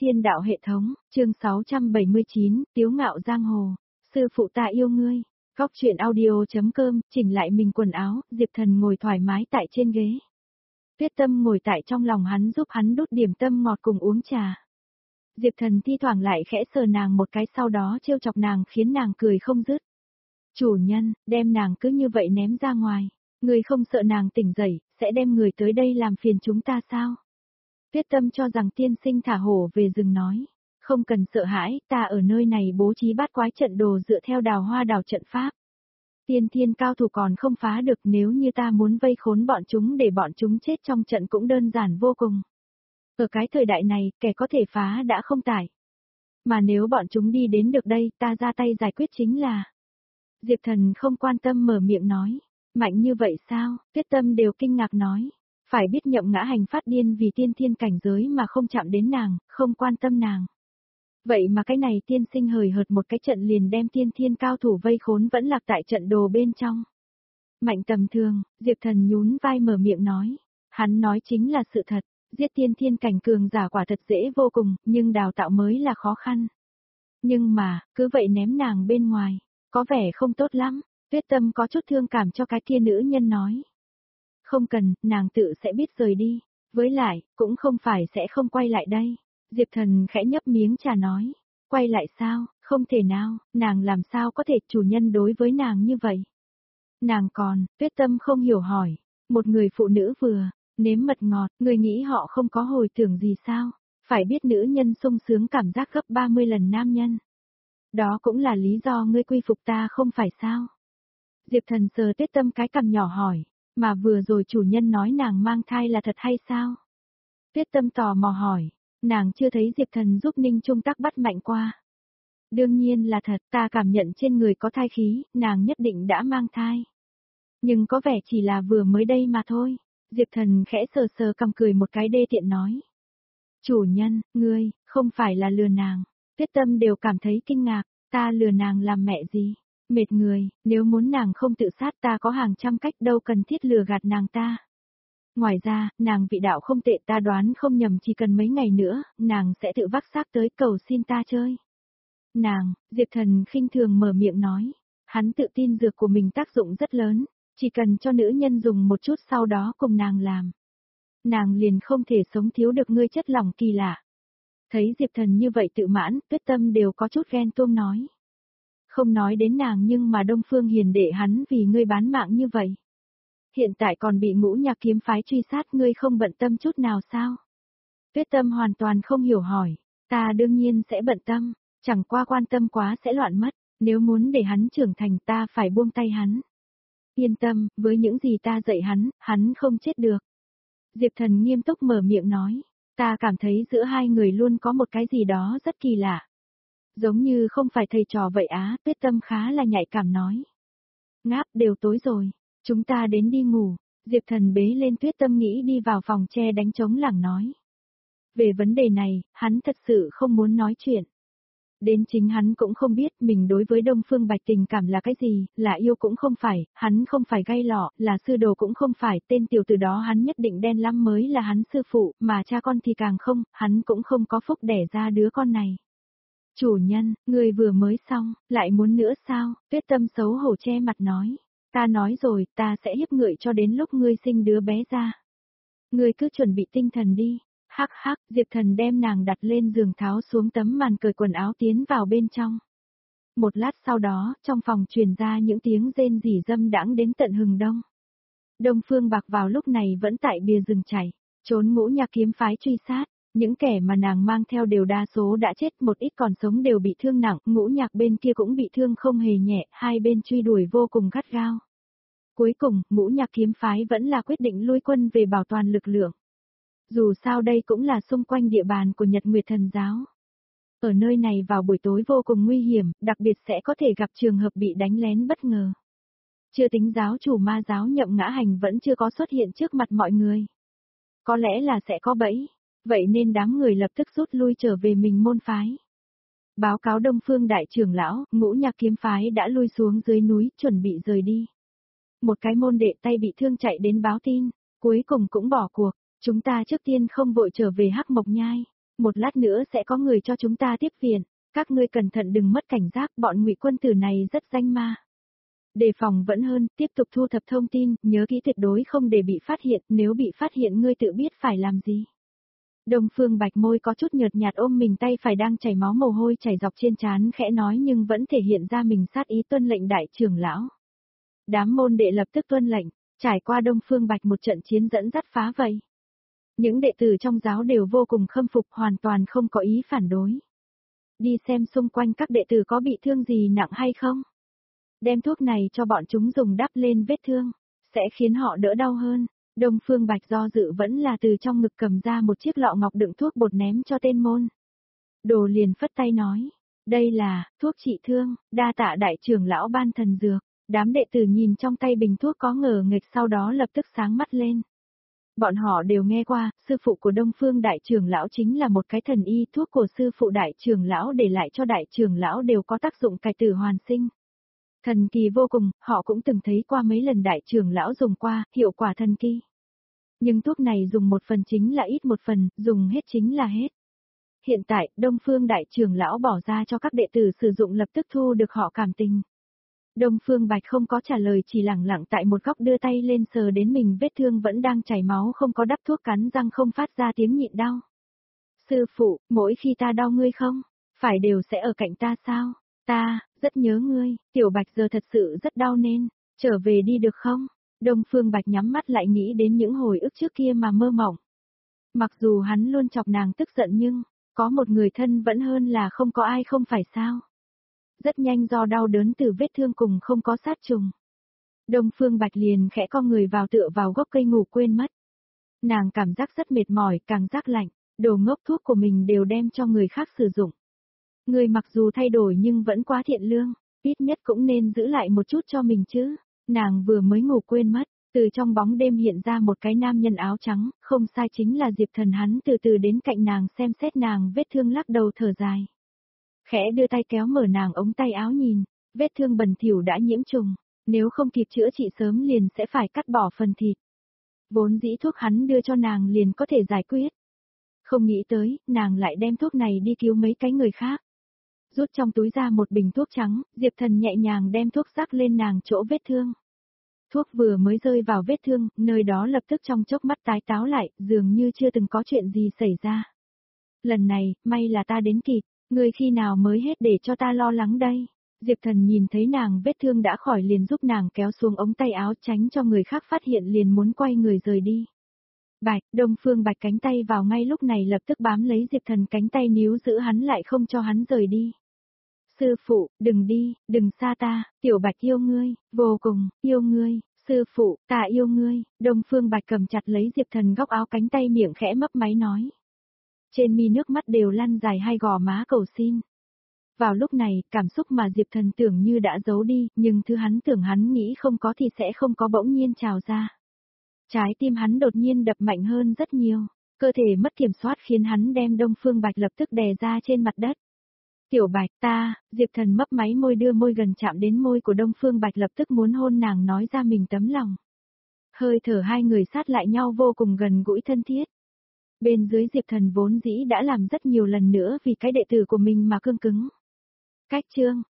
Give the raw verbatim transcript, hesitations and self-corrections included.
Tiên đạo hệ thống, chương sáu trăm bảy mươi chín, Tiếu ngạo giang hồ, sư phụ ta yêu ngươi. Góc truyện audio.com, chỉnh lại mình quần áo, Diệp Thần ngồi thoải mái tại trên ghế. Tuyết Tâm ngồi tại trong lòng hắn giúp hắn đút điểm tâm ngọt cùng uống trà. Diệp Thần thi thoảng lại khẽ sờ nàng một cái, sau đó trêu chọc nàng khiến nàng cười không dứt. Chủ nhân, đem nàng cứ như vậy ném ra ngoài, người không sợ nàng tỉnh dậy, sẽ đem người tới đây làm phiền chúng ta sao? Tuyết Tâm cho rằng tiên sinh thả hổ về rừng nói, không cần sợ hãi, ta ở nơi này bố trí bát quái trận đồ dựa theo đào hoa đào trận pháp. Tiên thiên cao thủ còn không phá được, nếu như ta muốn vây khốn bọn chúng để bọn chúng chết trong trận cũng đơn giản vô cùng. Ở cái thời đại này, kẻ có thể phá đã không tải. Mà nếu bọn chúng đi đến được đây, ta ra tay giải quyết chính là... Diệp Thần không quan tâm mở miệng nói, mạnh như vậy sao? Tuyết Tâm đều kinh ngạc nói. Phải biết Nhậm Ngã Hành phát điên vì tiên thiên cảnh giới mà không chạm đến nàng, không quan tâm nàng. Vậy mà cái này tiên sinh hời hợt một cái trận liền đem tiên thiên cao thủ vây khốn vẫn lạc tại trận đồ bên trong. Mạnh tầm thường, Diệp Thần nhún vai mở miệng nói. Hắn nói chính là sự thật, giết tiên thiên cảnh cường giả quả thật dễ vô cùng, nhưng đào tạo mới là khó khăn. Nhưng mà, cứ vậy ném nàng bên ngoài, có vẻ không tốt lắm. Tuyết Tâm có chút thương cảm cho cái kia nữ nhân nói. Không cần, nàng tự sẽ biết rời đi. Với lại, cũng không phải sẽ không quay lại đây. Diệp Thần khẽ nhấp miếng trà nói. Quay lại sao? Không thể nào, nàng làm sao có thể chủ nhân đối với nàng như vậy? Nàng còn, Tuyết Tâm không hiểu hỏi. Một người phụ nữ vừa, nếm mật ngọt, người nghĩ họ không có hồi tưởng gì sao? Phải biết nữ nhân sung sướng cảm giác gấp ba mươi lần nam nhân. Đó cũng là lý do ngươi quy phục ta không phải sao? Diệp Thần sờ Tuyết Tâm cái cằm nhỏ hỏi. Mà vừa rồi chủ nhân nói nàng mang thai là thật hay sao? Tuyết Tâm tò mò hỏi, nàng chưa thấy Diệp Thần giúp Ninh Trung Tắc bắt mạnh qua. Đương nhiên là thật, ta cảm nhận trên người có thai khí, nàng nhất định đã mang thai. Nhưng có vẻ chỉ là vừa mới đây mà thôi. Diệp Thần khẽ sờ sờ cằm cười một cái đê tiện nói. Chủ nhân, ngươi, không phải là lừa nàng. Tuyết Tâm đều cảm thấy kinh ngạc, ta lừa nàng làm mẹ gì? Mệt người, nếu muốn nàng không tự sát ta có hàng trăm cách, đâu cần thiết lừa gạt nàng ta. Ngoài ra, nàng vị đạo không tệ, ta đoán không nhầm chỉ cần mấy ngày nữa, nàng sẽ tự vác xác tới cầu xin ta chơi. Nàng, Diệp Thần khinh thường mở miệng nói, hắn tự tin dược của mình tác dụng rất lớn, chỉ cần cho nữ nhân dùng một chút sau đó cùng nàng làm. Nàng liền không thể sống thiếu được ngươi chất lỏng kỳ lạ. Thấy Diệp Thần như vậy tự mãn, Tuyết Tâm đều có chút ghen tuông nói. Không nói đến nàng nhưng mà Đông Phương Hiền đệ hắn vì ngươi bán mạng như vậy. Hiện tại còn bị Ngũ Nhạc kiếm phái truy sát, ngươi không bận tâm chút nào sao? Tuyết Tâm hoàn toàn không hiểu hỏi, ta đương nhiên sẽ bận tâm, chẳng qua quan tâm quá sẽ loạn mất, nếu muốn để hắn trưởng thành ta phải buông tay hắn. Yên tâm, với những gì ta dạy hắn, hắn không chết được. Diệp Thần nghiêm túc mở miệng nói, ta cảm thấy giữa hai người luôn có một cái gì đó rất kỳ lạ. Giống như không phải thầy trò vậy á, Tuyết Tâm khá là nhạy cảm nói. Ngáp, đều tối rồi, chúng ta đến đi ngủ. Diệp Thần bế lên Tuyết Tâm nghĩ đi vào phòng che đánh trống lảng nói. Về vấn đề này, hắn thật sự không muốn nói chuyện. Đến chính hắn cũng không biết mình đối với Đông Phương Bạch tình cảm là cái gì, là yêu cũng không phải, hắn không phải gay lọ, là sư đồ cũng không phải, tên tiểu tử đó hắn nhất định đen lắm mới là hắn sư phụ, mà cha con thì càng không, hắn cũng không có phúc đẻ ra đứa con này. Chủ nhân, người vừa mới xong, lại muốn nữa sao? Tuyết Tâm xấu hổ che mặt nói. Ta nói rồi, ta sẽ hiếp ngợi cho đến lúc ngươi sinh đứa bé ra. Ngươi cứ chuẩn bị tinh thần đi. Hắc hắc, Diệp Thần đem nàng đặt lên giường, tháo xuống tấm màn, cởi quần áo tiến vào bên trong. Một lát sau đó, trong phòng truyền ra những tiếng rên rỉ dâm đãng đến tận hừng đông. Đông Phương Bạc vào lúc này vẫn tại bìa rừng chảy, trốn Ngũ Nhạc kiếm phái truy sát. Những kẻ mà nàng mang theo đều đa số đã chết, một ít còn sống đều bị thương nặng, Ngũ Nhạc bên kia cũng bị thương không hề nhẹ, hai bên truy đuổi vô cùng gắt gao. Cuối cùng, Ngũ Nhạc kiếm phái vẫn là quyết định lui quân về bảo toàn lực lượng. Dù sao đây cũng là xung quanh địa bàn của Nhật Nguyệt Thần giáo. Ở nơi này vào buổi tối vô cùng nguy hiểm, đặc biệt sẽ có thể gặp trường hợp bị đánh lén bất ngờ. Chưa tính giáo chủ ma giáo Nhậm Ngã Hành vẫn chưa có xuất hiện trước mặt mọi người. Có lẽ là sẽ có bẫy. Vậy nên đám người lập tức rút lui trở về mình môn phái. Báo cáo Đông Phương đại trưởng lão, Ngũ Nhạc kiếm phái đã lui xuống dưới núi, chuẩn bị rời đi. Một cái môn đệ tay bị thương chạy đến báo tin, cuối cùng cũng bỏ cuộc, chúng ta trước tiên không vội trở về Hắc Mộc Nhai. Một lát nữa sẽ có người cho chúng ta tiếp viện, các ngươi cẩn thận đừng mất cảnh giác, bọn Ngụy quân tử này rất danh ma. Đề phòng vẫn hơn, tiếp tục thu thập thông tin, nhớ kỹ tuyệt đối không để bị phát hiện, nếu bị phát hiện ngươi tự biết phải làm gì. Đông Phương Bạch môi có chút nhợt nhạt ôm mình tay phải đang chảy máu mồ hôi chảy dọc trên trán khẽ nói nhưng vẫn thể hiện ra mình sát ý tuân lệnh đại trưởng lão. Đám môn đệ lập tức tuân lệnh, trải qua Đông Phương Bạch một trận chiến dẫn dắt phá vây. Những đệ tử trong giáo đều vô cùng khâm phục hoàn toàn không có ý phản đối. Đi xem xung quanh các đệ tử có bị thương gì nặng hay không. Đem thuốc này cho bọn chúng dùng đắp lên vết thương, sẽ khiến họ đỡ đau hơn. Đông Phương Bạch do dự vẫn là từ trong ngực cầm ra một chiếc lọ ngọc đựng thuốc bột ném cho tên môn. Đồ liền phất tay nói, đây là, thuốc trị thương, đa tạ đại trưởng lão ban thần dược. Đám đệ tử nhìn trong tay bình thuốc có ngờ nghịch sau đó lập tức sáng mắt lên. Bọn họ đều nghe qua, sư phụ của Đông Phương đại trưởng lão chính là một cái thần y, thuốc của sư phụ đại trưởng lão để lại cho đại trưởng lão đều có tác dụng cải tử hoàn sinh. Thần kỳ vô cùng, họ cũng từng thấy qua mấy lần đại trưởng lão dùng qua, hiệu quả thần kỳ. Nhưng thuốc này dùng một phần chính là ít một phần, dùng hết chính là hết. Hiện tại, Đông Phương đại trưởng lão bỏ ra cho các đệ tử sử dụng lập tức thu được họ cảm tình. Đông Phương Bạch không có trả lời chỉ lẳng lặng tại một góc đưa tay lên sờ đến mình vết thương vẫn đang chảy máu không có đắp thuốc cắn răng không phát ra tiếng nhịn đau. Sư phụ, mỗi khi ta đau ngươi không, phải đều sẽ ở cạnh ta sao? Ta, rất nhớ ngươi, Tiểu Bạch giờ thật sự rất đau nên, trở về đi được không? Đông Phương Bạch nhắm mắt lại nghĩ đến những hồi ức trước kia mà mơ mộng. Mặc dù hắn luôn chọc nàng tức giận nhưng, có một người thân vẫn hơn là không có ai không phải sao? Rất nhanh do đau đớn từ vết thương cùng không có sát trùng. Đông Phương Bạch liền khẽ co người vào tựa vào gốc cây ngủ quên mất. Nàng cảm giác rất mệt mỏi, càng giác lạnh, đồ ngốc thuốc của mình đều đem cho người khác sử dụng. Người mặc dù thay đổi nhưng vẫn quá thiện lương, ít nhất cũng nên giữ lại một chút cho mình chứ. Nàng vừa mới ngủ quên mất, từ trong bóng đêm hiện ra một cái nam nhân áo trắng, không sai chính là Diệp Thần hắn từ từ đến cạnh nàng xem xét nàng vết thương lắc đầu thở dài. Khẽ đưa tay kéo mở nàng ống tay áo nhìn, vết thương bẩn thỉu đã nhiễm trùng, nếu không kịp chữa trị sớm liền sẽ phải cắt bỏ phần thịt. Vốn dĩ thuốc hắn đưa cho nàng liền có thể giải quyết. Không nghĩ tới, nàng lại đem thuốc này đi cứu mấy cái người khác. Rút trong túi ra một bình thuốc trắng, Diệp Thần nhẹ nhàng đem thuốc rắc lên nàng chỗ vết thương. Thuốc vừa mới rơi vào vết thương, nơi đó lập tức trong chốc mắt tái táo lại, dường như chưa từng có chuyện gì xảy ra. Lần này, may là ta đến kịp. Ngươi khi nào mới hết để cho ta lo lắng đây? Diệp Thần nhìn thấy nàng vết thương đã khỏi liền giúp nàng kéo xuống ống tay áo tránh cho người khác phát hiện liền muốn quay người rời đi. Bạch, Đông Phương Bạch cánh tay vào ngay lúc này lập tức bám lấy Diệp Thần cánh tay níu giữ hắn lại không cho hắn rời đi. Sư phụ, đừng đi, đừng xa ta, Tiểu Bạch yêu ngươi, vô cùng, yêu ngươi, sư phụ, ta yêu ngươi, Đông Phương Bạch cầm chặt lấy Diệp Thần góc áo cánh tay miệng khẽ mấp máy nói. Trên mi nước mắt đều lăn dài hai gò má cầu xin. Vào lúc này, cảm xúc mà Diệp Thần tưởng như đã giấu đi, nhưng thứ hắn tưởng hắn nghĩ không có thì sẽ không có bỗng nhiên trào ra. Trái tim hắn đột nhiên đập mạnh hơn rất nhiều, cơ thể mất kiểm soát khiến hắn đem Đông Phương Bạch lập tức đè ra trên mặt đất. Tiểu Bạch ta, Diệp Thần mấp máy môi đưa môi gần chạm đến môi của Đông Phương Bạch lập tức muốn hôn nàng nói ra mình tấm lòng. Hơi thở hai người sát lại nhau vô cùng gần gũi thân thiết. Bên dưới Diệp Thần vốn dĩ đã làm rất nhiều lần nữa vì cái đệ tử của mình mà cương cứng. Cách chương